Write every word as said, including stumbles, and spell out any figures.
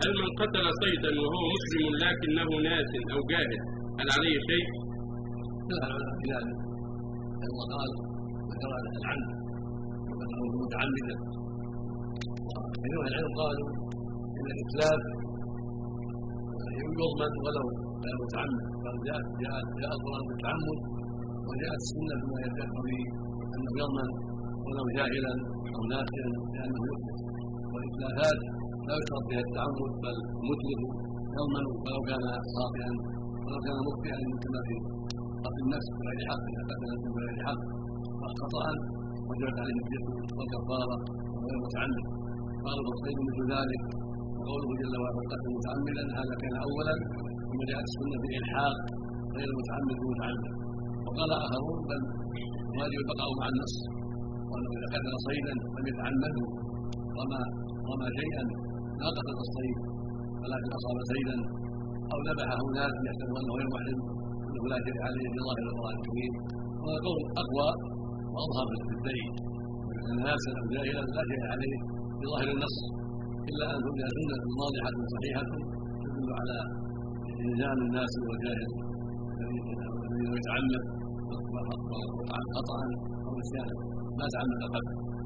هل من قتل صيدا وهو مسلم لكنه ناس أو جاهل هل عليه شيء؟ لا لا في ذلك، لأنه قال ذكر العمد وذكره متعمدا. وكثير من العلم قالوا إن الإتلاف يضمن ولو غير متعمد، قال جاء جاء جاء القرآن بالتعمد وجاءت السنة بما يقتضي أنه يضمن ولو جاهلا أو ناسيا لأنه يخلص. والإتلافات لا يشترط فيها التعمد، بل المتلف يضمن ولو كان خاطئا ولو كان مخطئا كما في قتل النفس بغير حق، إذا قتل نفسا بغير حق خطأ وجبت عليه الدية والكفارة وغير متعمد. قال الصيد مثل ذلك، وقوله جل وعلا قتل متعمدا هذا كان أولا، ثم جاءت السنة بالإلحاق غير المتعمد بالمتعمد. وقال آخرون بل واجب البقاء مع النص، وأنه إذا قتل صيدا لم يتعمده رمى رمى شيئا لا قتل الصيد ولكن أصاب صيدا أو ذبحه ناس يحسب أنه غير محرم أنه لا شيء عليه في ظاهر القرآن الكريم. وهذا قول أقوى وأظهر في الدليل، أن ناسا أو جاهلا لا شيء عليه في ظاهر النص، إلا أن تبنى سنة واضحة صحيحة تدل على إلزام الناس والجاهل الذي يتعمد خطأ أو نسيانا ما تعمد القتل.